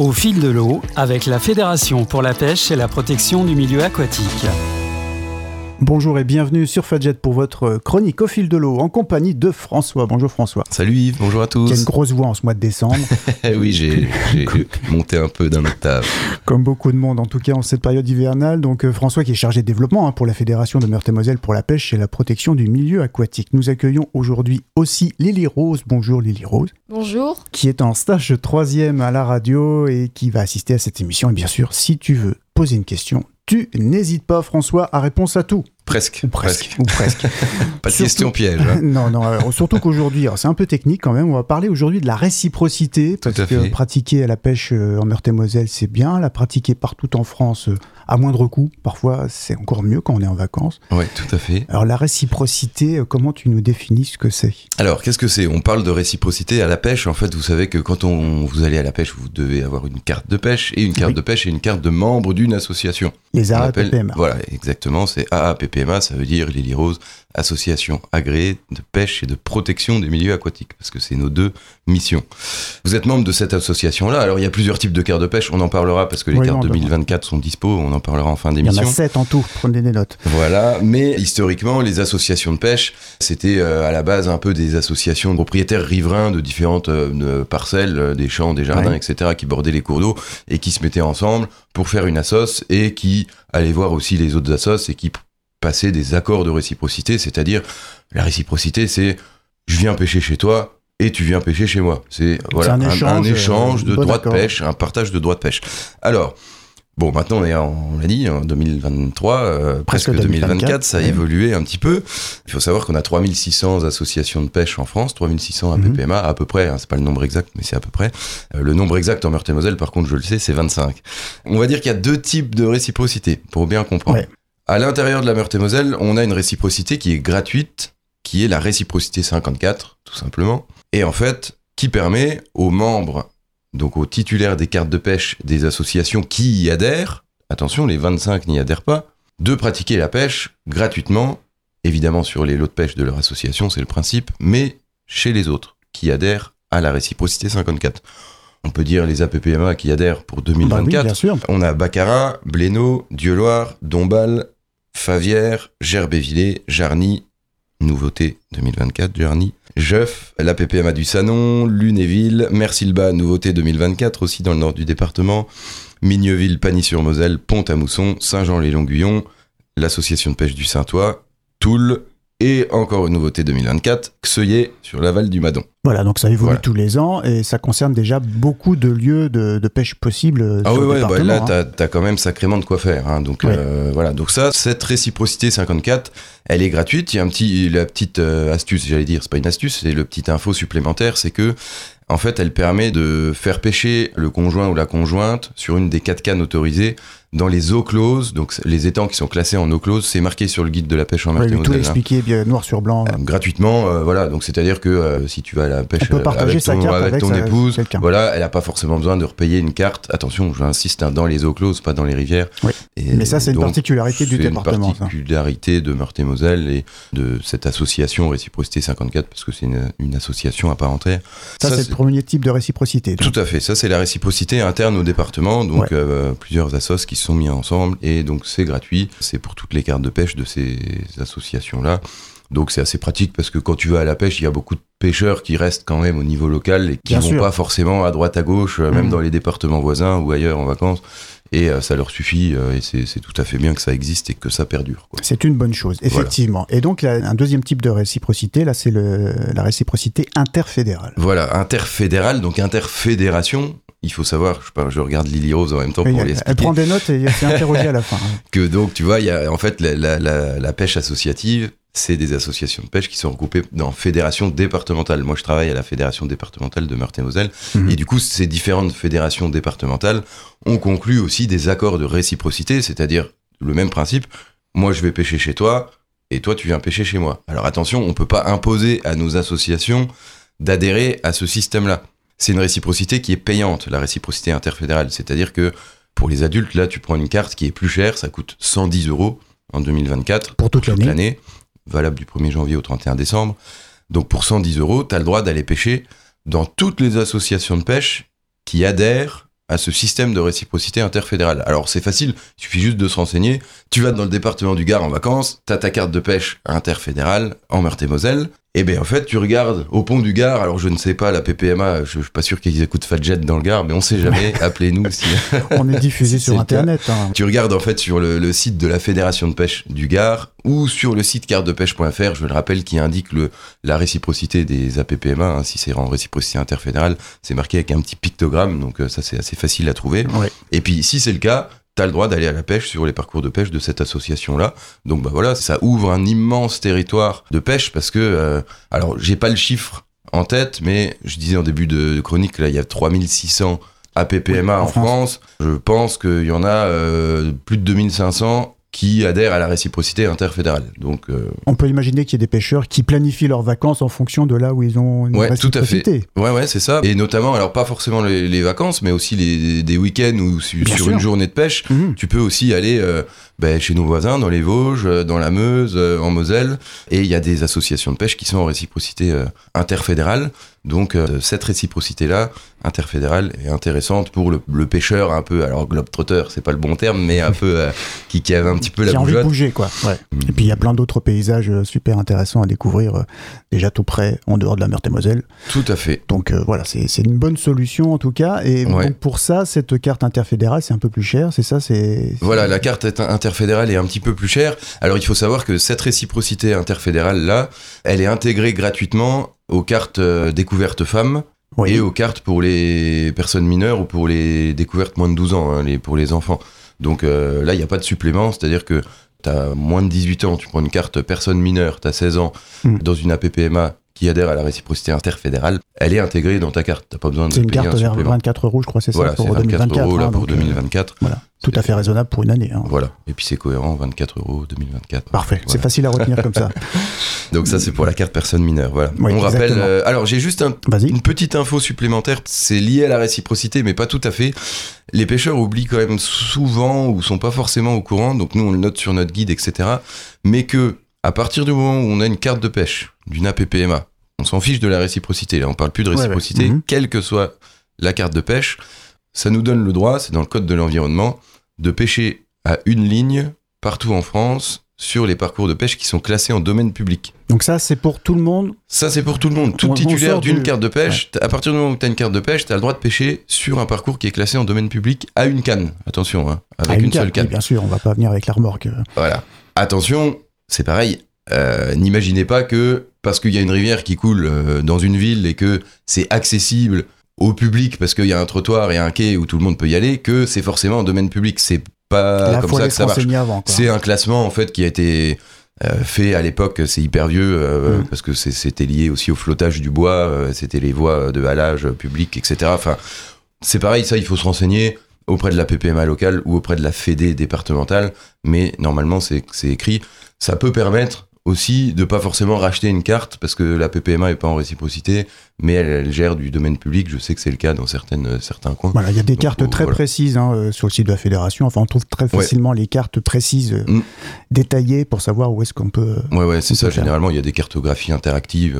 Au fil de l'eau, avec la Fédération pour la pêche et la protection du milieu aquatique. Bonjour et bienvenue sur Fadjet pour votre chronique Au fil de l'eau en compagnie de François. Bonjour François. Salut Yves, bonjour à tous. Qui a une grosse voix en ce mois de décembre. Oui, j'ai monté un peu d'un octave. Comme beaucoup de monde en tout cas en cette période hivernale. Donc François qui est chargé de développement pour la Fédération de Meurthe-et-Moselle pour la pêche et la protection du milieu aquatique. Nous accueillons aujourd'hui aussi Lily Rose. Bonjour Lily Rose. Bonjour. Qui est en stage 3e à la radio et qui va assister à cette émission. Et bien sûr, si tu veux poser une question, tu n'hésites pas François à réponse à tout. Presque. Pas de surtout, question piège. Hein. Non, surtout qu'aujourd'hui, c'est un peu technique quand même, on va parler aujourd'hui de la réciprocité, parce que pratiquer à la pêche en Meurthe-et-Moselle, c'est bien, la pratiquer partout en France, à moindre coût, parfois, c'est encore mieux quand on est en vacances. Oui, tout à fait. Alors la réciprocité, comment tu nous définis ce que c'est ? Alors, qu'est-ce que c'est ? On parle de réciprocité à la pêche. En fait, vous savez que quand vous allez à la pêche, vous devez avoir une carte de pêche, et une carte de pêche et une carte de membre d'une association. Les AAPPMA. Voilà, exactement, c'est AAPPMA, ça veut dire Lily Rose, association agréée de pêche et de protection des milieux aquatiques, parce que c'est nos deux missions. Vous êtes membre de cette association-là, alors il y a plusieurs types de cartes de pêche, on en parlera parce que les cartes 2024 sont dispo, on en parlera en fin d'émission. Il y en a 7 en tout, prenez des notes. Voilà, mais historiquement, les associations de pêche, c'était à la base un peu des associations de propriétaires riverains de différentes parcelles, des champs, des jardins, etc., qui bordaient les cours d'eau et qui se mettaient ensemble pour faire une assoce et qui allaient voir aussi les autres assos et qui passer des accords de réciprocité, c'est-à-dire la réciprocité, c'est je viens pêcher chez toi et tu viens pêcher chez moi. C'est voilà, un échange de droits de pêche, un partage de droits de pêche. Alors, bon, maintenant on l'a dit, en 2023, presque 2024, ça a évolué un petit peu. Il faut savoir qu'on a 3600 associations de pêche en France, 3600 APPMA à peu près, c'est pas le nombre exact, mais c'est à peu près. Le nombre exact en Meurthe-et-Moselle, par contre, je le sais, c'est 25. On va dire qu'il y a deux types de réciprocité, pour bien comprendre. Ouais. À l'intérieur de la Meurthe-et-Moselle, on a une réciprocité qui est gratuite, qui est la réciprocité 54, tout simplement. Et en fait, qui permet aux membres, donc aux titulaires des cartes de pêche des associations qui y adhèrent, attention, les 25 n'y adhèrent pas, de pratiquer la pêche gratuitement, évidemment sur les lots de pêche de leur association, c'est le principe, mais chez les autres qui adhèrent à la réciprocité 54. On peut dire les APPMA qui adhèrent pour 2024. Oui, bien sûr. On a Baccarat, Blénaud, Dieuloir, Dombasle, Favière, Gerbévillers, Jarny, nouveauté 2024, Jarny, Jeuf, l'APPMA du Sanon, Lunéville, Mersilba, nouveauté 2024, aussi dans le nord du département, Migneville, Pagny-sur-Moselle, Pont-à-Mousson, Saint-Jean-les-Longuillons, l'association de pêche du Saintois, Toul, et encore une nouveauté 2024, Xeuillé sur l'aval du Madon. Voilà, donc ça évolue tous les ans et ça concerne déjà beaucoup de lieux de pêche possibles. Ah oui, là t'as quand même sacrément de quoi faire. Hein, donc voilà, donc ça, cette réciprocité 54, elle est gratuite. Il y a la petite astuce, j'allais dire, c'est pas une astuce, c'est le petit info supplémentaire, c'est que en fait, elle permet de faire pêcher le conjoint ou la conjointe sur une des 4 cannes autorisées dans les eaux closes. Donc, les étangs qui sont classés en eau close, c'est marqué sur le guide de la pêche en Meurthe-et-Moselle. Tout expliqué bien noir sur blanc. Gratuitement, voilà. Donc, c'est-à-dire que si tu vas à la pêche avec ton épouse, voilà, elle n'a pas forcément besoin de repayer une carte. Attention, j'insiste, dans les eaux closes, pas dans les rivières. Oui. Mais ça, c'est une particularité du département. C'est une particularité de Meurthe-et-Moselle et de cette association Réciprocité 54, parce que c'est une association à part entière. Ça c'est le premier type de réciprocité. Donc. Tout à fait. Ça, c'est la réciprocité interne au département. Donc, plusieurs assos qui se sont mis ensemble. Et donc, c'est gratuit. C'est pour toutes les cartes de pêche de ces associations-là. Donc, c'est assez pratique parce que quand tu vas à la pêche, il y a beaucoup de pêcheurs qui restent quand même au niveau local et qui vont pas forcément à droite, à gauche, même dans les départements voisins ou ailleurs en vacances. Et ça leur suffit, et c'est tout à fait bien que ça existe et que ça perdure. Quoi. C'est une bonne chose, effectivement. Voilà. Et donc, un deuxième type de réciprocité, là, c'est la réciprocité interfédérale. Voilà, interfédérale, donc interfédération. Il faut savoir, je regarde Lily Rose en même temps pour l'expliquer. Elle prend des notes et elle s'est interrogée à la fin. Que donc, tu vois, il y a en fait la pêche associative, c'est des associations de pêche qui sont regroupées dans fédérations départementales. Moi, je travaille à la fédération départementale de Meurthe-et-Moselle. Et du coup, ces différentes fédérations départementales ont conclu aussi des accords de réciprocité, c'est-à-dire le même principe. Moi, je vais pêcher chez toi et toi, tu viens pêcher chez moi. Alors attention, on ne peut pas imposer à nos associations d'adhérer à ce système-là. C'est une réciprocité qui est payante, la réciprocité interfédérale. C'est-à-dire que pour les adultes, là, tu prends une carte qui est plus chère, ça coûte 110 € en 2024. Pour toute l'année. Valable du 1er janvier au 31 décembre. Donc pour 110 €, tu as le droit d'aller pêcher dans toutes les associations de pêche qui adhèrent à ce système de réciprocité interfédérale. Alors c'est facile, il suffit juste de se renseigner. Tu vas dans le département du Gard en vacances, t'as ta carte de pêche interfédérale en Meurthe-et-Moselle, et bien en fait tu regardes au pont du Gard, alors je ne sais pas, la PPMA, je suis pas sûr qu'ils écoutent Fadjet dans le Gard, mais on sait jamais, appelez-nous si... On est diffusé sur internet. Hein. Tu regardes en fait sur le site de la Fédération de pêche du Gard ou sur le site cartedepêche.fr, je le rappelle, qui indique la réciprocité des APPMA, hein, si c'est en réciprocité interfédérale, c'est marqué avec un petit pictogramme, donc ça c'est assez facile à trouver. Ouais. Et puis si c'est le cas, t'as le droit d'aller à la pêche sur les parcours de pêche de cette association-là. Donc voilà, ça ouvre un immense territoire de pêche parce que, alors j'ai pas le chiffre en tête, mais je disais en début de chronique, là il y a 3600 APPMA en France. Je pense qu'il y en a plus de 2500 qui adhèrent à la réciprocité interfédérale. Donc, on peut imaginer qu'il y ait des pêcheurs qui planifient leurs vacances en fonction de là où ils ont une réciprocité. Tout à fait. Ouais, c'est ça. Et notamment, alors pas forcément les vacances, mais aussi des week-ends où sur une journée de pêche, tu peux aussi aller chez nos voisins, dans les Vosges, dans la Meuse, en Moselle. Et il y a des associations de pêche qui sont en réciprocité interfédérale. Donc cette réciprocité-là, interfédérale, est intéressante pour le pêcheur un peu, alors globe-trotter, c'est pas le bon terme, mais un peu qui avait un petit peu la bougeotte. Qui a envie de bouger, quoi. Ouais. Et puis il y a plein d'autres paysages super intéressants à découvrir, déjà tout près, en dehors de la Meurthe-et-Moselle. Tout à fait. Donc voilà, c'est une bonne solution en tout cas. Et donc, pour ça, cette carte interfédérale, c'est un peu plus cher, c'est ça Voilà, la carte interfédérale est un petit peu plus chère. Alors il faut savoir que cette réciprocité interfédérale-là, elle est intégrée gratuitement aux cartes découvertes femmes et aux cartes pour les personnes mineures ou pour les découvertes moins de 12 ans, hein, pour les enfants. Donc là, il n'y a pas de supplément, c'est-à-dire que tu as moins de 18 ans, tu prends une carte personne mineure, tu as 16 ans, dans une APPMA qui adhère à la réciprocité interfédérale, elle est intégrée dans ta carte. Tu n'as pas besoin de payer un supplément. C'est une carte vers 24 €, je crois, c'est voilà, ça, pour 2024. Voilà, 2024. pour 2024. Voilà. Tout à fait raisonnable pour une année. Hein. Voilà, et puis c'est cohérent, 24 € 2024. Parfait, voilà. C'est facile à retenir comme ça. Donc ça c'est pour la carte personne mineure, voilà. Oui, on rappelle, alors j'ai juste une petite info supplémentaire, c'est lié à la réciprocité mais pas tout à fait. Les pêcheurs oublient quand même souvent ou sont pas forcément au courant, donc nous on le note sur notre guide, etc. Mais que à partir du moment où on a une carte de pêche d'une APPMA, on s'en fiche de la réciprocité, là on parle plus de réciprocité, quelle que soit la carte de pêche, ça nous donne le droit, c'est dans le code de l'environnement, de pêcher à une ligne partout en France sur les parcours de pêche qui sont classés en domaine public. Donc ça, c'est pour tout le monde ? Ça, c'est pour tout le monde. Tout titulaire d'une carte de pêche, à partir du moment où tu as une carte de pêche, tu as le droit de pêcher sur un parcours qui est classé en domaine public à une canne. Attention, hein, avec une seule canne. Oui, bien sûr, on va pas venir avec la remorque. Voilà. Attention, c'est pareil. N'imaginez pas que parce qu'il y a une rivière qui coule dans une ville et que c'est accessible au public parce qu'il y a un trottoir et un quai où tout le monde peut y aller, que c'est forcément un domaine public. C'est pas comme ça que ça marche. Avant, c'est un classement en fait qui a été fait à l'époque, c'est hyper vieux parce que c'était lié aussi au flottage du bois, c'était les voies de halage public, etc. Enfin, c'est pareil, ça il faut se renseigner auprès de la PPMA locale ou auprès de la Fédé départementale, mais normalement c'est écrit. Ça peut permettre aussi de pas forcément racheter une carte parce que la PPMA est pas en réciprocité, mais elle gère du domaine public. Je sais que c'est le cas dans certains coins. Voilà, il y a des cartes très précises sur le site de la fédération. Enfin, on trouve très facilement les cartes précises, détaillées pour savoir où est-ce qu'on peut. C'est ça. Généralement, il y a des cartographies interactives,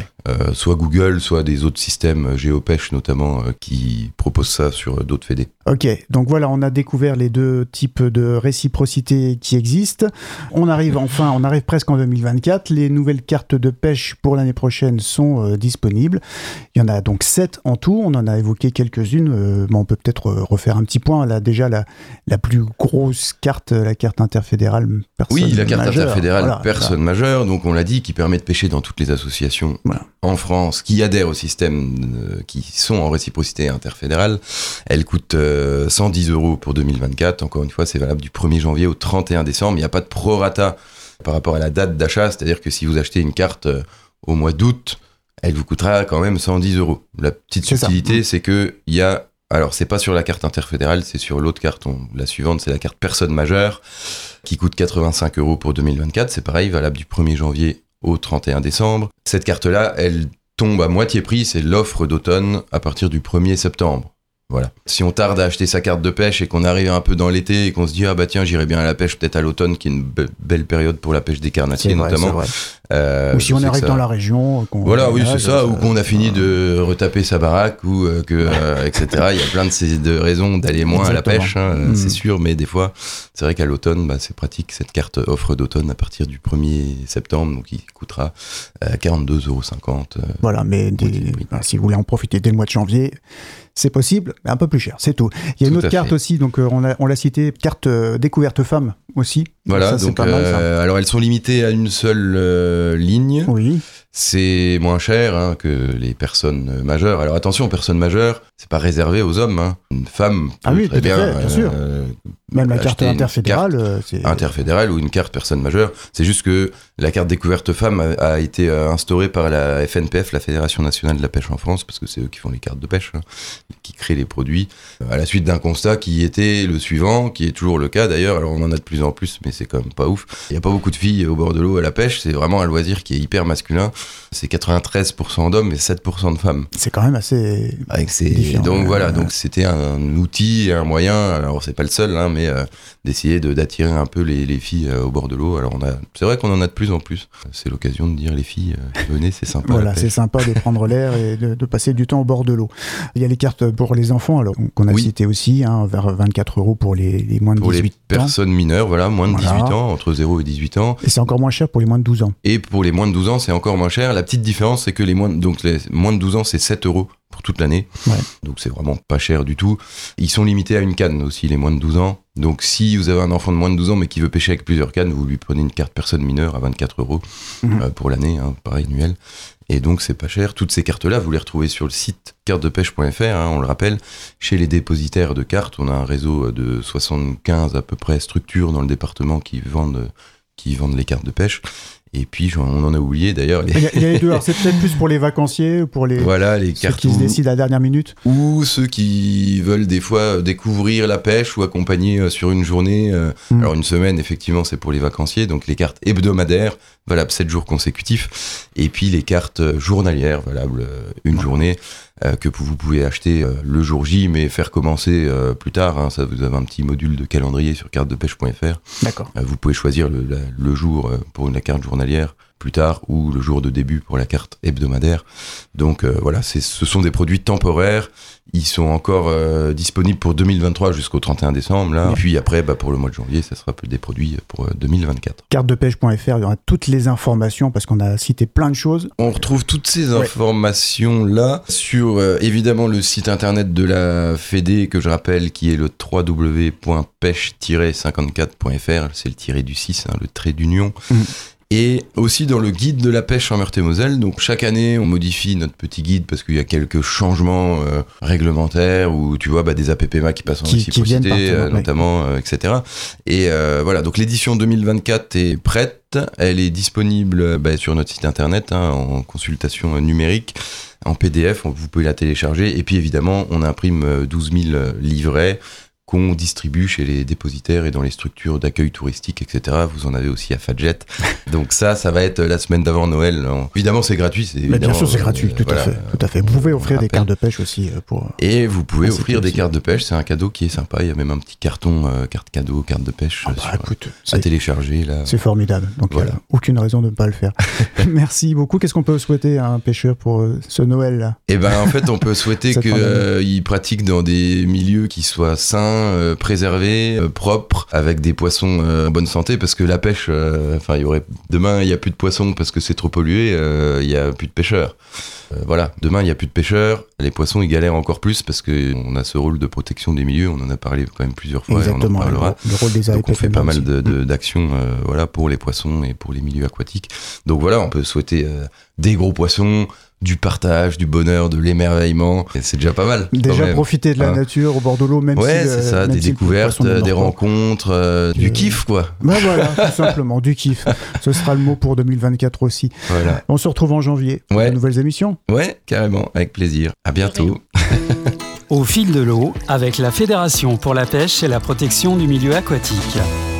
soit Google, soit des autres systèmes GeoPêche notamment qui proposent ça sur d'autres fédés. Ok, donc voilà, on a découvert les deux types de réciprocité qui existent. On arrive presque en 2024. Les nouvelles cartes de pêche pour l'année prochaine sont disponibles. Il y en a donc 7 en tout. On en a évoqué quelques-unes. On peut peut-être refaire un petit point. Là, déjà, la plus grosse carte, la carte interfédérale personne majeure. Oui, la carte interfédérale personne majeure. Donc, on l'a dit, qui permet de pêcher dans toutes les associations en France qui adhèrent au système, qui sont en réciprocité interfédérale. Elle coûte 110 € pour 2024. Encore une fois, c'est valable du 1er janvier au 31 décembre. Il n'y a pas de prorata par rapport à la date d'achat. C'est-à-dire que si vous achetez une carte au mois d'août, elle vous coûtera quand même 110 €. La petite subtilité, c'est que il y a... Alors, c'est pas sur la carte interfédérale, c'est sur l'autre carte. La suivante, c'est la carte personne majeure, qui coûte 85 € pour 2024. C'est pareil, valable du 1er janvier au 31 décembre. Cette carte-là, elle tombe à moitié prix, c'est l'offre d'automne à partir du 1er septembre. Voilà. Si on tarde à acheter sa carte de pêche et qu'on arrive un peu dans l'été et qu'on se dit ah bah tiens j'irai bien à la pêche peut-être à l'automne qui est une belle période pour la pêche des carnassiers notamment. Ou si on arrive dans la région. C'est ça. Ou qu'on a fini de retaper sa baraque ou etc. Il y a plein de raisons d'aller moins à la pêche, c'est sûr. Mais des fois, c'est vrai qu'à l'automne, c'est pratique cette carte offre d'automne à partir du 1er septembre, donc il coûtera 42,50 €. Voilà, mais si vous voulez en profiter dès le mois de janvier. C'est possible, mais un peu plus cher, c'est tout. Il y a une autre carte aussi, donc on l'a cité, carte découverte femmes aussi. Voilà, ça, donc c'est pas mal, ça. alors elles sont limitées à une seule ligne. Oui. C'est moins cher que les personnes majeures. Alors attention, personnes majeures, c'est pas réservé aux hommes. Une femme peut très bien sûr. Même la carte interfédérale. Interfédérale ou une carte personne majeure. C'est juste que la carte découverte femme a été instaurée par la FNPF, la Fédération Nationale de la Pêche en France, parce que c'est eux qui font les cartes de pêche, qui créent les produits, à la suite d'un constat qui était le suivant, qui est toujours le cas d'ailleurs. Alors on en a de plus en plus, mais c'est quand même pas ouf. Il n'y a pas beaucoup de filles au bord de l'eau à la pêche, c'est vraiment un loisir qui est hyper masculin. C'est 93% d'hommes et 7% de femmes. C'est quand même assez différent. Donc voilà, donc c'était un outil, un moyen, alors c'est pas le seul, mais d'essayer d'attirer un peu les filles au bord de l'eau. Alors c'est vrai qu'on en a de plus en plus. C'est l'occasion de dire les filles, venez, c'est sympa. Voilà, c'est sympa de prendre l'air et de passer du temps au bord de l'eau. Il y a les cartes pour les enfants, alors qu'on a cité aussi, vers 24 € pour les moins de 18 ans. Pour les personnes mineures, moins de 18 ans, entre 0 et 18 ans. Et c'est encore moins cher pour les moins de 12 ans. Et pour les moins de 12 ans, c'est encore moins cher. La petite différence, c'est que les moins de 12 ans, c'est 7 € pour toute l'année. Ouais. Donc c'est vraiment pas cher du tout. Ils sont limités à une canne aussi, les moins de 12 ans. Donc si vous avez un enfant de moins de 12 ans mais qui veut pêcher avec plusieurs cannes, vous lui prenez une carte personne mineure à 24 € pour l'année, pareil, annuel. Et donc c'est pas cher. Toutes ces cartes-là, vous les retrouvez sur le site cartedepêche.fr, on le rappelle. Chez les dépositaires de cartes, on a un réseau de 75 à peu près structures dans le département qui vendent les cartes de pêche. Et puis, on en a oublié d'ailleurs. Il y a les deux. Alors, c'est peut-être plus pour les vacanciers ou pour les ceux qui se décident à la dernière minute. Ou ceux qui veulent des fois découvrir la pêche ou accompagner sur une journée. Alors, une semaine, effectivement, c'est pour les vacanciers. Donc, les cartes hebdomadaires, valables 7 jours consécutifs. Et puis, les cartes journalières, valables une journée, que vous pouvez acheter le jour J, mais faire commencer plus tard. Ça, vous avez un petit module de calendrier sur cartedepêche.fr. D'accord. Vous pouvez choisir le jour pour la carte journalière plus tard ou le jour de début pour la carte hebdomadaire. Donc voilà, ce sont des produits temporaires. Ils sont encore disponibles pour 2023 jusqu'au 31 décembre. Là. Et puis après, pour le mois de janvier, ça sera des produits pour 2024. Cartedepêche.fr, il y aura toutes les informations parce qu'on a cité plein de choses. On retrouve toutes ces informations-là sur évidemment le site internet de la Fédé, que je rappelle, qui est le www.pêche-54.fr. C'est le tiré du 6, le trait d'union. Et aussi dans le guide de la pêche en Meurthe-et-Moselle. Donc chaque année, on modifie notre petit guide parce qu'il y a quelques changements réglementaires ou tu vois des APPMA qui passent en réciprocité, notamment, etc. Et voilà, donc l'édition 2024 est prête. Elle est disponible sur notre site internet en consultation numérique, en PDF. Vous pouvez la télécharger. Et puis évidemment, on imprime 12 000 livrets qu'on distribue chez les dépositaires et dans les structures d'accueil touristique, etc. Vous en avez aussi à Fadjet. Donc ça va être la semaine d'avant Noël. Évidemment, c'est gratuit. Mais bien sûr, c'est gratuit, tout à fait. Vous pouvez offrir des cartes de pêche aussi. Et vous pouvez offrir des cartes de pêche. C'est un cadeau qui est sympa. Il y a même un petit carton, carte cadeau, carte de pêche à télécharger. Là. C'est formidable. Donc, voilà. Aucune raison de ne pas le faire. Merci beaucoup. Qu'est-ce qu'on peut souhaiter à un pêcheur pour ce Noël-là ? En fait, on peut souhaiter qu'il pratique dans des milieux qui soient sains, préservés, propres, avec des poissons en bonne santé, parce que la pêche, demain il n'y a plus de poissons parce que c'est trop pollué, il n'y a plus de pêcheurs. Demain il n'y a plus de pêcheurs, les poissons ils galèrent encore plus parce qu'on a ce rôle de protection des milieux, on en a parlé quand même plusieurs fois. Exactement, et on en parlera. Le rôle des donc on fait pas mal d'actions pour les poissons et pour les milieux aquatiques. Donc voilà, on peut souhaiter des gros poissons, du partage, du bonheur, de l'émerveillement. Et c'est déjà pas mal. Déjà profiter de la nature au bord de l'eau, même si... c'est ça, des découvertes, des rencontres, du kiff, quoi. Voilà, tout simplement, du kiff. Ce sera le mot pour 2024 aussi. Voilà. On se retrouve en janvier pour de nouvelles émissions. Ouais, carrément, avec plaisir. À bientôt. Au fil de l'eau, avec la Fédération pour la pêche et la protection du milieu aquatique.